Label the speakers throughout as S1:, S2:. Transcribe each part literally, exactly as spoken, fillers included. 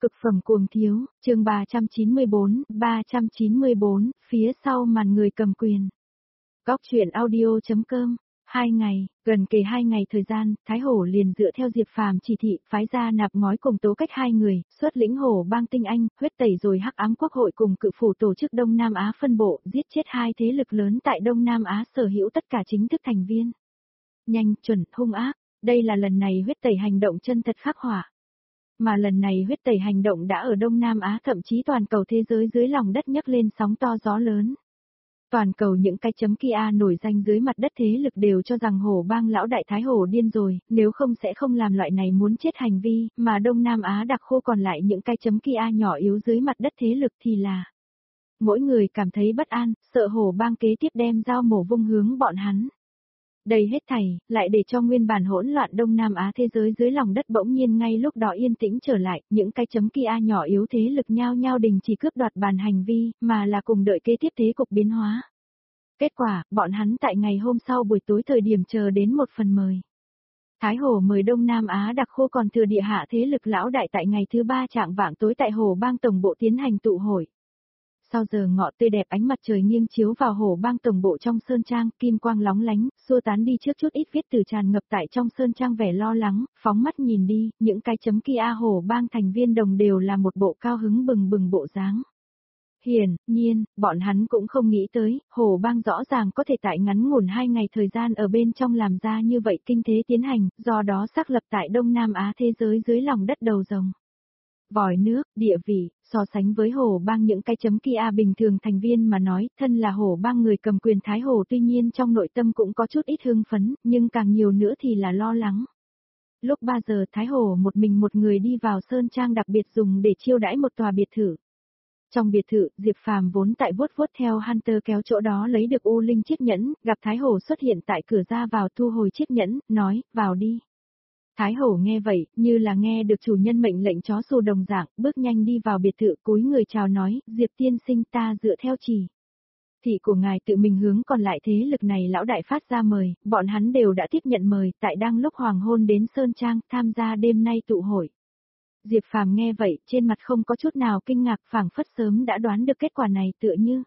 S1: Cực phẩm cuồng thiếu, chương ba trăm chín mươi bốn, ba trăm chín mươi bốn, phía sau màn người cầm quyền. Góc truyện audio.com, hai ngày, gần kề hai ngày thời gian, Thái Hổ liền dựa theo Diệp Phàm chỉ thị, phái ra nạp ngói cùng tố cách hai người, xuất lĩnh Hổ bang tinh anh, huyết tẩy rồi Hắc ám quốc hội cùng cự phủ tổ chức Đông Nam Á phân bộ, giết chết hai thế lực lớn tại Đông Nam Á sở hữu tất cả chính thức thành viên. Nhanh, chuẩn, hung ác, đây là lần này huyết tẩy hành động chân thật khắc họa. Mà lần này huyết tẩy hành động đã ở Đông Nam Á thậm chí toàn cầu thế giới dưới lòng đất nhấc lên sóng to gió lớn. Toàn cầu những cái chấm kia nổi danh dưới mặt đất thế lực đều cho rằng Hổ bang lão đại Thái Hổ điên rồi, nếu không sẽ không làm loại này muốn chết hành vi, mà Đông Nam Á đặc khô còn lại những cái chấm kia nhỏ yếu dưới mặt đất thế lực thì là. Mỗi người cảm thấy bất an, sợ Hổ bang kế tiếp đem dao mổ vung hướng bọn hắn. Đây hết thảy, lại để cho nguyên bản hỗn loạn Đông Nam Á thế giới dưới lòng đất bỗng nhiên ngay lúc đó yên tĩnh trở lại, những cái chấm kia nhỏ yếu thế lực nhao nhao đình chỉ cướp đoạt bàn hành vi, mà là cùng đợi kế tiếp thế cục biến hóa. Kết quả, bọn hắn tại ngày hôm sau buổi tối thời điểm chờ đến một phần mời. Thái Hổ mời Đông Nam Á đặc khô còn thừa địa hạ thế lực lão đại tại ngày thứ ba trạng vạng tối tại Hổ bang tổng bộ tiến hành tụ hội. Sau giờ ngọ tươi đẹp ánh mặt trời nghiêng chiếu vào Hổ bang tổng bộ trong sơn trang, kim quang lóng lánh, xua tán đi trước chút ít viết từ tràn ngập tại trong sơn trang vẻ lo lắng, phóng mắt nhìn đi, những cái chấm kia Hổ bang thành viên đồng đều là một bộ cao hứng bừng bừng bộ dáng. Hiển nhiên, bọn hắn cũng không nghĩ tới, Hổ bang rõ ràng có thể tại ngắn ngủn hai ngày thời gian ở bên trong làm ra như vậy kinh thế tiến hành, do đó xác lập tại Đông Nam Á thế giới dưới lòng đất đầu rồng. Vòi nước, địa vị, so sánh với Hổ bang những cái chấm kia bình thường thành viên mà nói, thân là Hổ bang người cầm quyền Thái Hổ tuy nhiên trong nội tâm cũng có chút ít hưng phấn, nhưng càng nhiều nữa thì là lo lắng. Lúc ba giờ Thái Hổ một mình một người đi vào sơn trang đặc biệt dùng để chiêu đãi một tòa biệt thự. Trong biệt thự, Diệp Phàm vốn tại vuốt vuốt theo Hunter kéo chỗ đó lấy được U Linh chiếc nhẫn, gặp Thái Hổ xuất hiện tại cửa ra vào thu hồi chiếc nhẫn, nói, vào đi. Thái Hổ nghe vậy, như là nghe được chủ nhân mệnh lệnh chó xù đồng dạng, bước nhanh đi vào biệt thự cúi người chào nói, Diệp tiên sinh ta dựa theo chỉ. Thị của ngài tự mình hướng còn lại thế lực này lão đại phát ra mời, bọn hắn đều đã tiếp nhận mời, tại đang lúc hoàng hôn đến Sơn Trang, tham gia đêm nay tụ hội. Diệp Phàm nghe vậy, trên mặt không có chút nào kinh ngạc, phảng phất sớm đã đoán được kết quả này tựa như.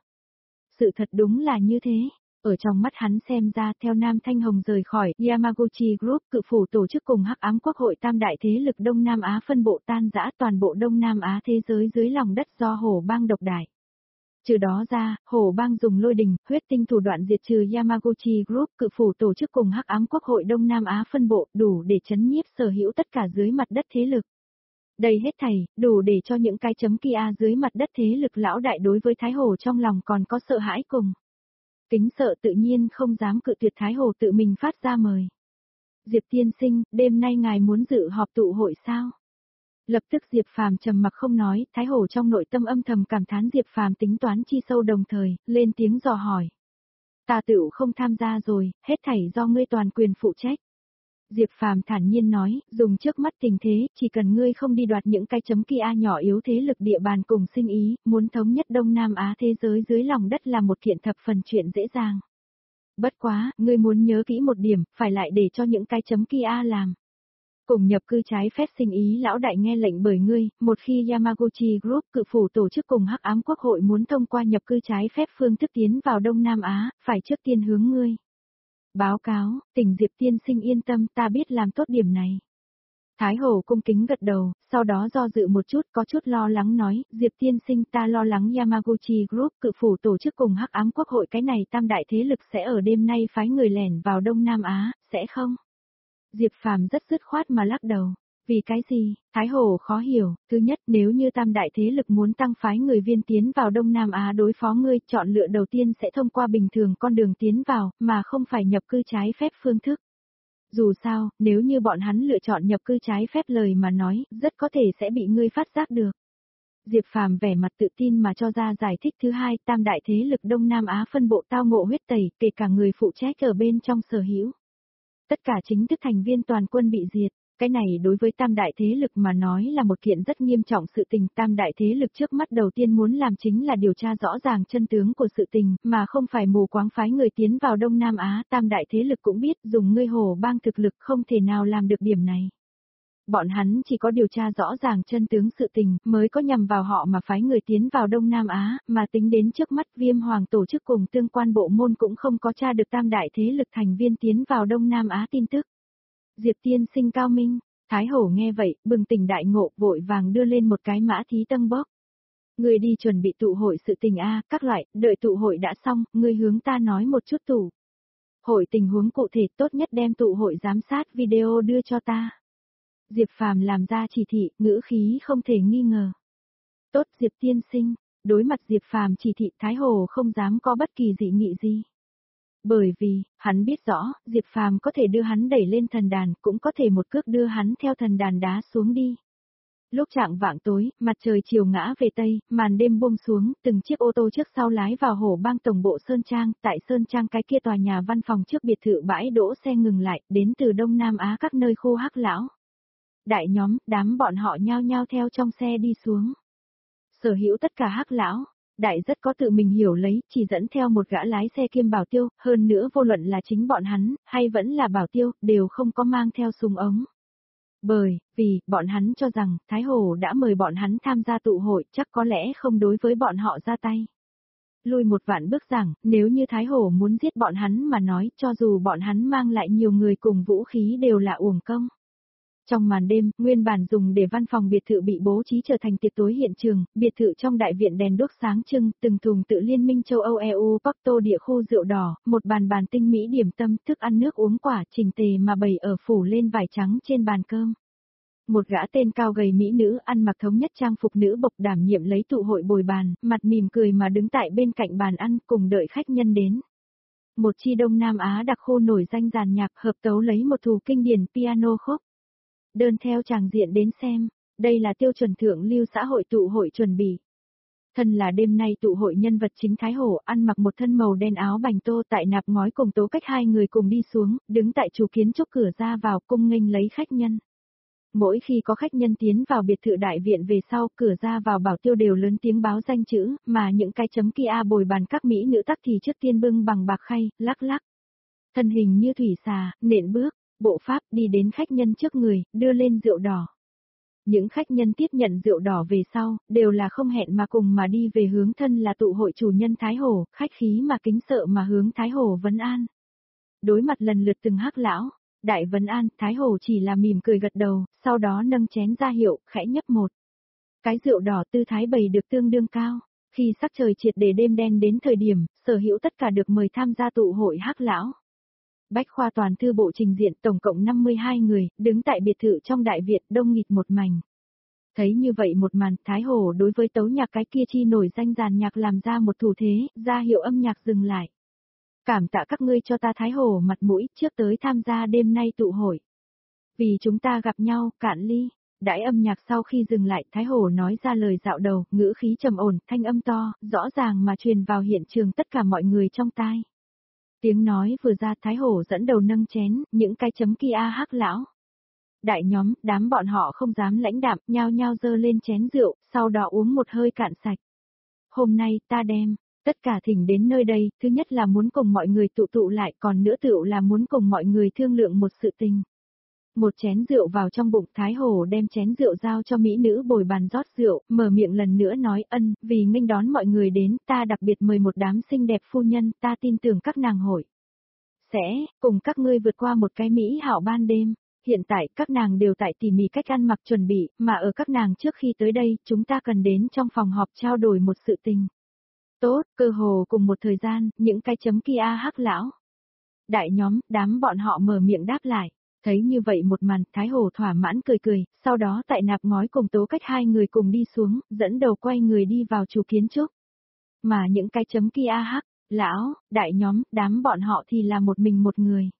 S1: Sự thật đúng là như thế. Ở trong mắt hắn xem ra theo Nam Thanh Hồng rời khỏi Yamaguchi Group cự phủ tổ chức cùng Hắc ám quốc hội tam đại thế lực Đông Nam Á phân bộ tan rã toàn bộ Đông Nam Á thế giới dưới lòng đất do Hổ bang độc đại. Trừ đó ra, Hổ bang dùng lôi đình, huyết tinh thủ đoạn diệt trừ Yamaguchi Group cự phủ tổ chức cùng Hắc ám quốc hội Đông Nam Á phân bộ đủ để chấn nhiếp sở hữu tất cả dưới mặt đất thế lực. Đây hết thảy, đủ để cho những cái chấm kia dưới mặt đất thế lực lão đại đối với Thái Hổ trong lòng còn có sợ hãi cùng. Kính sợ tự nhiên không dám cự tuyệt Thái Hổ tự mình phát ra mời. Diệp tiên sinh, đêm nay ngài muốn dự họp tụ hội sao? Lập tức Diệp Phàm trầm mặc không nói, Thái Hổ trong nội tâm âm thầm cảm thán Diệp Phàm tính toán chi sâu đồng thời, lên tiếng dò hỏi. Ta tựu không tham gia rồi, hết thảy do ngươi toàn quyền phụ trách. Diệp Phàm thản nhiên nói, dùng trước mắt tình thế, chỉ cần ngươi không đi đoạt những cái chấm kia nhỏ yếu thế lực địa bàn cùng sinh ý, muốn thống nhất Đông Nam Á thế giới dưới lòng đất là một kiện thập phần chuyện dễ dàng. Bất quá, ngươi muốn nhớ kỹ một điểm, phải lại để cho những cái chấm kia làm. Cùng nhập cư trái phép sinh ý lão đại nghe lệnh bởi ngươi, một khi Yamaguchi Group cự phủ tổ chức cùng Hắc ám quốc hội muốn thông qua nhập cư trái phép phương thức tiến vào Đông Nam Á, phải trước tiên hướng ngươi. Báo cáo, tỉnh Diệp tiên sinh yên tâm, ta biết làm tốt điểm này. Thái Hổ cung kính gật đầu, sau đó do dự một chút, có chút lo lắng nói, Diệp tiên sinh ta lo lắng Yamaguchi Group cự phủ tổ chức cùng Hắc ám quốc hội cái này tam đại thế lực sẽ ở đêm nay phái người lẻn vào Đông Nam Á, sẽ không? Diệp Phàm rất dứt khoát mà lắc đầu. Vì cái gì? Thái Hổ khó hiểu, thứ nhất nếu như tam đại thế lực muốn tăng phái người viên tiến vào Đông Nam Á đối phó ngươi, chọn lựa đầu tiên sẽ thông qua bình thường con đường tiến vào, mà không phải nhập cư trái phép phương thức. Dù sao, nếu như bọn hắn lựa chọn nhập cư trái phép lời mà nói, rất có thể sẽ bị ngươi phát giác được. Diệp Phàm vẻ mặt tự tin mà cho ra giải thích thứ hai, tam đại thế lực Đông Nam Á phân bộ tao ngộ huyết tẩy, kể cả người phụ trách ở bên trong sở hữu. Tất cả chính thức thành viên toàn quân bị diệt. Cái này đối với tam đại thế lực mà nói là một kiện rất nghiêm trọng sự tình. Tam đại thế lực trước mắt đầu tiên muốn làm chính là điều tra rõ ràng chân tướng của sự tình, mà không phải mù quáng phái người tiến vào Đông Nam Á. Tam đại thế lực cũng biết dùng ngươi Hổ bang thực lực không thể nào làm được điểm này. Bọn hắn chỉ có điều tra rõ ràng chân tướng sự tình, mới có nhằm vào họ mà phái người tiến vào Đông Nam Á, mà tính đến trước mắt Viêm Hoàng tổ chức cùng tương quan bộ môn cũng không có tra được tam đại thế lực thành viên tiến vào Đông Nam Á tin tức. Diệp tiên sinh cao minh, Thái Hổ nghe vậy, bừng tỉnh đại ngộ, vội vàng đưa lên một cái mã thí tân bốc. Ngươi đi chuẩn bị tụ hội sự tình a, các loại, đợi tụ hội đã xong, ngươi hướng ta nói một chút tụ hội tình huống cụ thể, tốt nhất đem tụ hội giám sát video đưa cho ta. Diệp Phàm làm ra chỉ thị, ngữ khí không thể nghi ngờ. Tốt Diệp tiên sinh, đối mặt Diệp Phàm chỉ thị, Thái Hồ không dám có bất kỳ dị nghị gì. Bởi vì, hắn biết rõ, Diệp Phàm có thể đưa hắn đẩy lên thần đàn, cũng có thể một cước đưa hắn theo thần đàn đá xuống đi. Lúc trạng vạng tối, mặt trời chiều ngã về Tây, màn đêm buông xuống, từng chiếc ô tô trước sau lái vào Hổ Bang tổng bộ Sơn Trang, tại Sơn Trang cái kia tòa nhà văn phòng trước biệt thự bãi đỗ xe ngừng lại, đến từ Đông Nam Á các nơi khô hắc lão. Đại nhóm, đám bọn họ nhao nhao theo trong xe đi xuống. Sở hữu tất cả hắc lão, đại rất có tự mình hiểu lấy, chỉ dẫn theo một gã lái xe kiêm bảo tiêu, hơn nữa vô luận là chính bọn hắn, hay vẫn là bảo tiêu, đều không có mang theo súng ống. Bởi, vì, bọn hắn cho rằng, Thái Hồ đã mời bọn hắn tham gia tụ hội, chắc có lẽ không đối với bọn họ ra tay. Lùi một vạn bước rằng, nếu như Thái Hồ muốn giết bọn hắn mà nói, cho dù bọn hắn mang lại nhiều người cùng vũ khí đều là uổng công. Trong màn đêm, nguyên bản dùng để văn phòng biệt thự bị bố trí trở thành tiệc tối hiện trường, biệt thự trong đại viện đèn đuốc sáng trưng, từng thùng tự Liên minh châu Âu e u Porto địa khu rượu đỏ, một bàn bàn tinh mỹ điểm tâm, thức ăn nước uống quả trình tề mà bày ở phủ lên vải trắng trên bàn cơm. Một gã tên cao gầy mỹ nữ ăn mặc thống nhất trang phục nữ bộc đảm nhiệm lấy tụ hội bồi bàn, mặt mỉm cười mà đứng tại bên cạnh bàn ăn cùng đợi khách nhân đến. Một chi Đông Nam Á đặc khu nổi danh dàn nhạc hợp tấu lấy một thù kinh điển piano khúc. Đơn theo tràng diện đến xem, đây là tiêu chuẩn thượng lưu xã hội tụ hội chuẩn bị. Thân là đêm nay tụ hội nhân vật chính Thái Hổ ăn mặc một thân màu đen áo bành tô tại nạp ngói cùng Tố Cách hai người cùng đi xuống, đứng tại chủ kiến trúc cửa ra vào cung nghênh lấy khách nhân. Mỗi khi có khách nhân tiến vào biệt thự đại viện về sau, cửa ra vào bảo tiêu đều lớn tiếng báo danh chữ, mà những cái chấm kia bồi bàn các mỹ nữ tắc thì trước tiên bưng bằng bạc khay, lắc lắc. Thân hình như thủy xà, nện bước, bộ pháp đi đến khách nhân trước người, đưa lên rượu đỏ. Những khách nhân tiếp nhận rượu đỏ về sau, đều là không hẹn mà cùng mà đi về hướng thân là tụ hội chủ nhân Thái Hổ, khách khí mà kính sợ mà hướng Thái Hổ vấn an. Đối mặt lần lượt từng hắc lão, đại vấn an, Thái Hổ chỉ là mỉm cười gật đầu, sau đó nâng chén ra hiệu, khẽ nhấp một. Cái rượu đỏ tư thái bày được tương đương cao. Khi sắc trời triệt để đêm đen đến thời điểm, sở hữu tất cả được mời tham gia tụ hội hắc lão. Bách khoa toàn thư bộ trình diện tổng cộng năm mươi hai người, đứng tại biệt thự trong đại viện đông nghịt một mảnh. Thấy như vậy một màn, Thái Hổ đối với tấu nhạc cái kia chi nổi danh dàn nhạc làm ra một thủ thế, ra hiệu âm nhạc dừng lại. Cảm tạ các ngươi cho ta Thái Hổ mặt mũi trước tới tham gia đêm nay tụ hội. Vì chúng ta gặp nhau, cạn ly. Đãi âm nhạc sau khi dừng lại, Thái Hổ nói ra lời dạo đầu, ngữ khí trầm ổn, thanh âm to, rõ ràng mà truyền vào hiện trường tất cả mọi người trong tai. Tiếng nói vừa ra, Thái Hổ dẫn đầu nâng chén, những cái chấm kia hắc lão. Đại nhóm, đám bọn họ không dám lãnh đạm, nhao nhao dơ lên chén rượu, sau đó uống một hơi cạn sạch. Hôm nay, ta đem, tất cả thỉnh đến nơi đây, thứ nhất là muốn cùng mọi người tụ tụ lại, còn nữa tựu là muốn cùng mọi người thương lượng một sự tình. Một chén rượu vào trong bụng, Thái Hổ đem chén rượu giao cho mỹ nữ bồi bàn rót rượu, mở miệng lần nữa nói ân, vì nghênh đón mọi người đến, ta đặc biệt mời một đám xinh đẹp phu nhân, ta tin tưởng các nàng hội sẽ cùng các ngươi vượt qua một cái mỹ hảo ban đêm. Hiện tại, các nàng đều tại tỉ mỉ cách ăn mặc chuẩn bị, mà ở các nàng trước khi tới đây, chúng ta cần đến trong phòng họp trao đổi một sự tình. Tốt, cơ hồ cùng một thời gian, những cái chấm kia hắc lão. Đại nhóm, đám bọn họ mở miệng đáp lại. Thấy như vậy một màn, Thái Hổ thỏa mãn cười cười, sau đó tại nạp ngói cùng Tố Cách hai người cùng đi xuống, dẫn đầu quay người đi vào chủ kiến trúc. Mà những cái chấm kia hắc, lão, đại nhóm, đám bọn họ thì là một mình một người.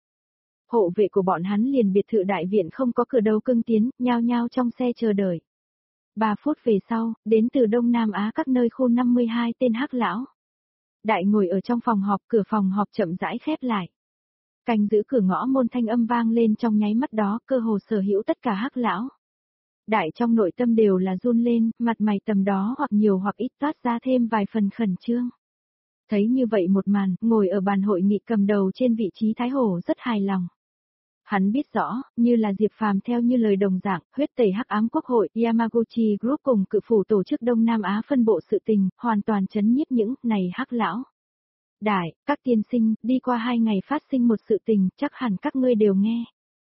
S1: Hộ vệ của bọn hắn liền biệt thự đại viện không có cửa đâu cưng tiến, nhao nhao trong xe chờ đợi. Ba phút về sau, đến từ Đông Nam Á các nơi khu năm mươi hai tên hắc lão. Đại ngồi ở trong phòng họp, cửa phòng họp chậm rãi khép lại. Canh giữ cửa ngõ môn thanh âm vang lên trong nháy mắt đó, cơ hồ sở hữu tất cả hắc lão. Đại trong nội tâm đều là run lên, mặt mày tầm đó hoặc nhiều hoặc ít toát ra thêm vài phần khẩn trương. Thấy như vậy một màn, ngồi ở bàn hội nghị cầm đầu trên vị trí Thái Hổ rất hài lòng. Hắn biết rõ, như là Diệp Phàm theo như lời đồng dạng, huyết tẩy hắc ám quốc hội, Yamaguchi Group cùng cự phủ tổ chức Đông Nam Á phân bộ sự tình, hoàn toàn chấn nhiếp những này hắc lão. Đại, các tiên sinh, đi qua hai ngày phát sinh một sự tình, chắc hẳn các ngươi đều nghe.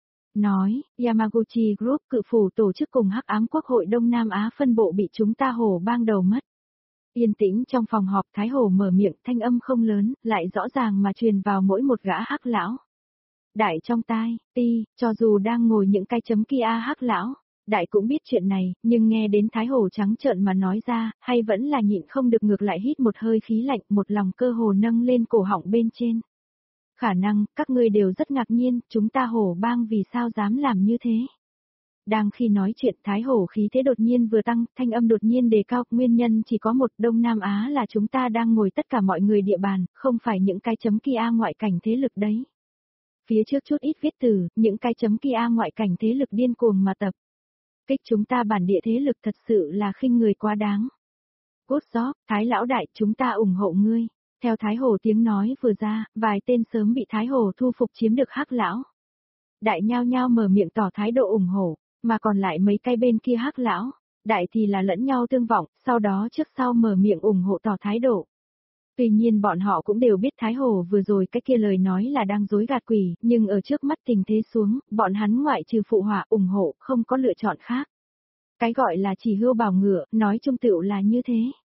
S1: Nói, Yamaguchi Group cự phủ tổ chức cùng hắc ám quốc hội Đông Nam Á phân bộ bị chúng ta hổ bang đầu mất. Yên tĩnh trong phòng họp Thái Hổ mở miệng thanh âm không lớn, lại rõ ràng mà truyền vào mỗi một gã hắc lão. Đại trong tai, ti, cho dù đang ngồi những cái chấm kia hắc lão, đại cũng biết chuyện này, nhưng nghe đến Thái Hổ trắng trợn mà nói ra, hay vẫn là nhịn không được ngược lại hít một hơi khí lạnh, một lòng cơ hồ nâng lên cổ họng bên trên. Khả năng, các ngươi đều rất ngạc nhiên, chúng ta hổ bang vì sao dám làm như thế. Đang khi nói chuyện Thái Hổ khí thế đột nhiên vừa tăng, thanh âm đột nhiên đề cao, nguyên nhân chỉ có một, Đông Nam Á là chúng ta đang ngồi tất cả mọi người địa bàn, không phải những cái chấm kia ngoại cảnh thế lực đấy. Phía trước chút ít viết từ, những cái chấm kia ngoại cảnh thế lực điên cuồng mà tập. Kích chúng ta bản địa thế lực thật sự là khinh người quá đáng. Cốt gió, Thái lão đại, chúng ta ủng hộ ngươi. Theo Thái Hổ tiếng nói vừa ra, vài tên sớm bị Thái Hổ thu phục chiếm được hắc lão. Đại nhao nhao mở miệng tỏ thái độ ủng hộ, mà còn lại mấy cái bên kia hắc lão, đại thì là lẫn nhau tương vọng, sau đó trước sau mở miệng ủng hộ tỏ thái độ. Tuy nhiên bọn họ cũng đều biết Thái Hổ vừa rồi cái kia lời nói là đang dối gạt quỷ, nhưng ở trước mắt tình thế xuống, bọn hắn ngoại trừ phụ họa ủng hộ, không có lựa chọn khác. Cái gọi là chỉ hươu bảo ngựa, nói chung tựu là như thế.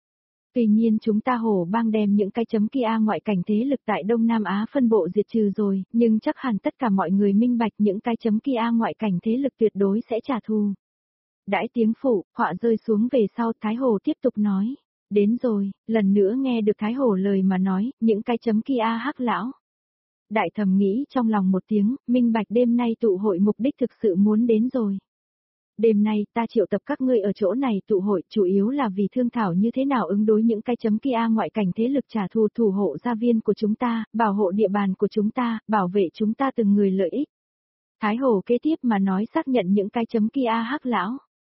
S1: Tuy nhiên chúng ta hổ bang đem những cái chấm kia ngoại cảnh thế lực tại Đông Nam Á phân bộ diệt trừ rồi, nhưng chắc hẳn tất cả mọi người minh bạch những cái chấm kia ngoại cảnh thế lực tuyệt đối sẽ trả thù. Đãi tiếng phụ, họa rơi xuống về sau Thái Hổ tiếp tục nói. Đến rồi, lần nữa nghe được Thái Hổ lời mà nói, những cái chấm kia hắc lão. Đại thầm nghĩ trong lòng một tiếng, minh bạch đêm nay tụ hội mục đích thực sự muốn đến rồi. Đêm nay ta triệu tập các ngươi ở chỗ này tụ hội chủ yếu là vì thương thảo như thế nào ứng đối những cái chấm kia ngoại cảnh thế lực trả thù thủ hộ gia viên của chúng ta, bảo hộ địa bàn của chúng ta, bảo vệ chúng ta từng người lợi ích. Thái Hổ kế tiếp mà nói xác nhận những cái chấm kia hắc lão.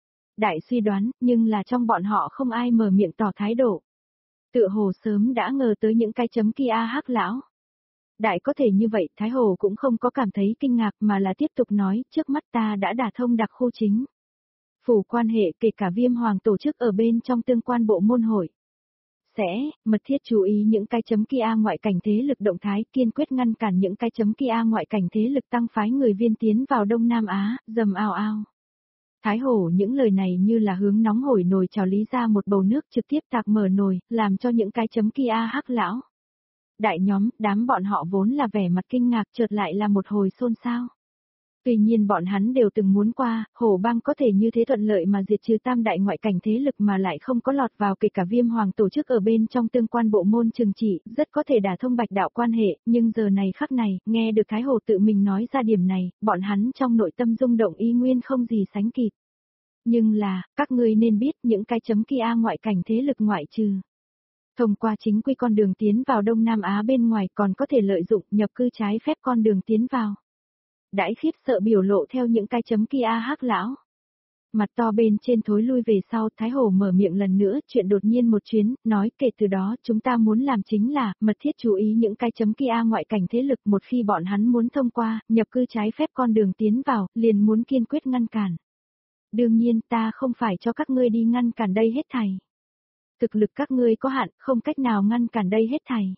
S1: Đại suy đoán, nhưng là trong bọn họ không ai mở miệng tỏ thái độ. Tựa hồ sớm đã ngờ tới những cái chấm kia hắc lão. Đại có thể như vậy, Thái Hồ cũng không có cảm thấy kinh ngạc mà là tiếp tục nói, trước mắt ta đã đả thông đặc khu chính. Phủ quan hệ kể cả Viêm Hoàng tổ chức ở bên trong tương quan bộ môn hội. Sẽ, mật thiết chú ý những cái chấm kia ngoại cảnh thế lực động thái, kiên quyết ngăn cản những cái chấm kia ngoại cảnh thế lực tăng phái người viên tiến vào Đông Nam Á, dầm ao ao. Thái Hổ những lời này như là hướng nóng hổi nồi trào lý ra một bầu nước trực tiếp tạc mở nồi, làm cho những cái chấm kia hắc lão. Đại nhóm, đám bọn họ vốn là vẻ mặt kinh ngạc chợt lại là một hồi xôn xao. Tuy nhiên bọn hắn đều từng muốn qua, Hổ bang có thể như thế thuận lợi mà diệt trừ tam đại ngoại cảnh thế lực mà lại không có lọt vào kể cả Viêm Hoàng tổ chức ở bên trong tương quan bộ môn trừng trị, rất có thể đả thông bạch đạo quan hệ, nhưng giờ này khắc này, nghe được Thái Hổ tự mình nói ra điểm này, bọn hắn trong nội tâm rung động y nguyên không gì sánh kịp. Nhưng là, các ngươi nên biết những cái chấm kia ngoại cảnh thế lực ngoại trừ. Thông qua chính quy con đường tiến vào Đông Nam Á bên ngoài còn có thể lợi dụng nhập cư trái phép con đường tiến vào. Đãi khiếp sợ biểu lộ theo những cái chấm kia hắc lão. Mặt to bên trên thối lui về sau, Thái Hổ mở miệng lần nữa, chuyện đột nhiên một chuyến, nói kể từ đó chúng ta muốn làm chính là, mật thiết chú ý những cái chấm kia ngoại cảnh thế lực một khi bọn hắn muốn thông qua, nhập cư trái phép con đường tiến vào, liền muốn kiên quyết ngăn cản. Đương nhiên ta không phải cho các ngươi đi ngăn cản đây hết thảy. Thực lực các ngươi có hạn, không cách nào ngăn cản đây hết thảy.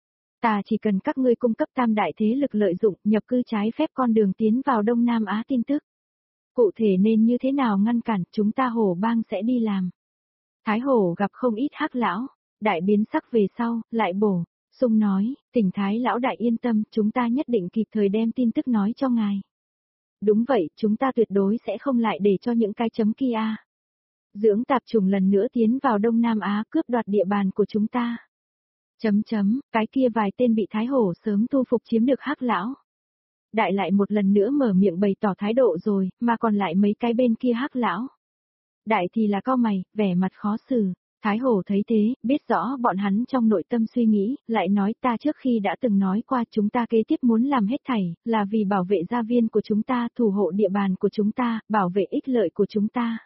S1: Ta chỉ cần các ngươi cung cấp tam đại thế lực lợi dụng nhập cư trái phép con đường tiến vào Đông Nam Á tin tức. Cụ thể nên như thế nào ngăn cản chúng ta Hổ bang sẽ đi làm. Thái Hổ gặp không ít hắc lão, đại biến sắc về sau, lại bổ, sung nói, tỉnh Thái lão đại yên tâm, chúng ta nhất định kịp thời đem tin tức nói cho ngài. Đúng vậy, chúng ta tuyệt đối sẽ không lại để cho những cái chấm kia. Dưỡng tạp trùng lần nữa tiến vào Đông Nam Á cướp đoạt địa bàn của chúng ta. Chấm chấm, cái kia vài tên bị Thái Hổ sớm thu phục chiếm được hắc lão. Đại lại một lần nữa mở miệng bày tỏ thái độ rồi, mà còn lại mấy cái bên kia hắc lão. Đại thì là cau mày, vẻ mặt khó xử. Thái Hổ thấy thế, biết rõ bọn hắn trong nội tâm suy nghĩ, lại nói ta trước khi đã từng nói qua chúng ta kế tiếp muốn làm hết thảy, là vì bảo vệ gia viên của chúng ta, thủ hộ địa bàn của chúng ta, bảo vệ ích lợi của chúng ta.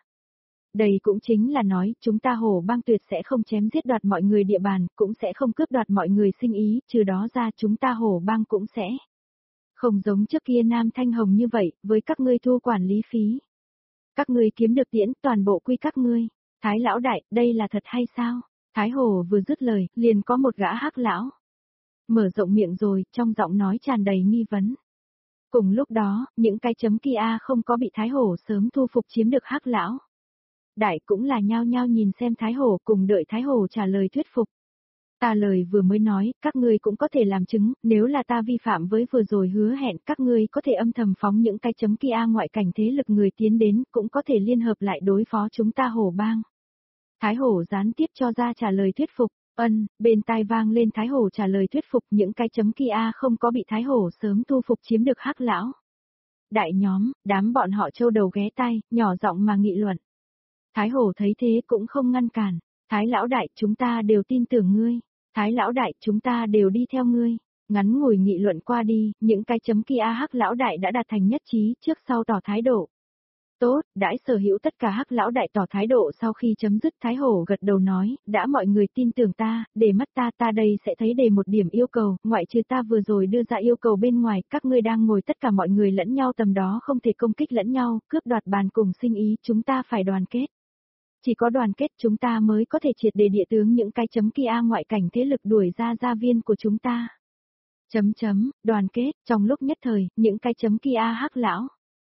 S1: Đây cũng chính là nói, chúng ta Hổ bang tuyệt sẽ không chém giết đoạt mọi người địa bàn, cũng sẽ không cướp đoạt mọi người sinh ý, trừ đó ra chúng ta Hổ bang cũng sẽ Không giống trước kia Nam Thanh Hồng như vậy, với các ngươi thu quản lý phí. Các ngươi kiếm được tiễn, toàn bộ quy các ngươi. Thái lão đại, đây là thật hay sao? Thái Hổ vừa dứt lời, liền có một gã hắc lão mở rộng miệng rồi, trong giọng nói tràn đầy nghi vấn. Cùng lúc đó, những cái chấm kia không có bị Thái Hổ sớm thu phục chiếm được hắc lão. Đại cũng là nhao nhao nhìn xem Thái Hổ cùng đợi Thái Hổ trả lời thuyết phục. Ta lời vừa mới nói, các ngươi cũng có thể làm chứng, nếu là ta vi phạm với vừa rồi hứa hẹn, các ngươi có thể âm thầm phóng những cái chấm kia ngoại cảnh thế lực người tiến đến, cũng có thể liên hợp lại đối phó chúng ta Hổ bang. Thái Hổ gián tiếp cho ra trả lời thuyết phục, ân, bên tai vang lên Thái Hổ trả lời thuyết phục những cái chấm kia không có bị Thái Hổ sớm thu phục chiếm được hắc lão. Đại nhóm, đám bọn họ trâu đầu ghé tai, nhỏ giọng mà nghị luận. Thái Hổ thấy thế cũng không ngăn cản, Thái lão đại chúng ta đều tin tưởng ngươi, Thái lão đại chúng ta đều đi theo ngươi. Ngắn ngủi nghị luận qua đi, những cái chấm kia hắc lão đại đã đạt thành nhất trí trước sau tỏ thái độ. Tốt, đãi sở hữu tất cả hắc lão đại tỏ thái độ sau khi chấm dứt Thái Hổ gật đầu nói, đã mọi người tin tưởng ta, để mắt ta ta đây sẽ thấy đề một điểm yêu cầu, ngoại trừ ta vừa rồi đưa ra yêu cầu bên ngoài, các ngươi đang ngồi tất cả mọi người lẫn nhau tầm đó không thể công kích lẫn nhau, cướp đoạt bàn cùng sinh ý, chúng ta phải đoàn kết. Chỉ có đoàn kết chúng ta mới có thể triệt để địa tướng những cái chấm kia ngoại cảnh thế lực đuổi ra gia viên của chúng ta. Chấm chấm, đoàn kết, trong lúc nhất thời, những cái chấm kia hắc lão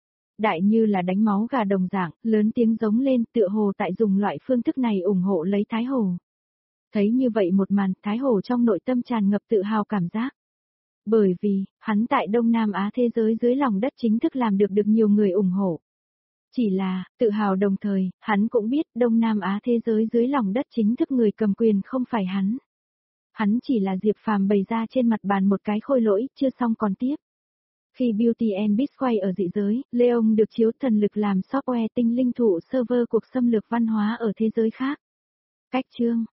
S1: đại như là đánh máu gà đồng dạng, lớn tiếng giống lên tựa hồ tại dùng loại phương thức này ủng hộ lấy Thái Hổ. Thấy như vậy một màn, Thái Hổ trong nội tâm tràn ngập tự hào cảm giác. Bởi vì, hắn tại Đông Nam Á thế giới dưới lòng đất chính thức làm được được nhiều người ủng hộ. Chỉ là, tự hào đồng thời, hắn cũng biết Đông Nam Á thế giới dưới lòng đất chính thức người cầm quyền không phải hắn. Hắn chỉ là Diệp Phàm bày ra trên mặt bàn một cái khôi lỗi, chưa xong còn tiếp. Khi Beauty and Beast quay ở dị giới, Leon được chiếu thần lực làm software tinh linh thụ server cuộc xâm lược văn hóa ở thế giới khác. Cách chương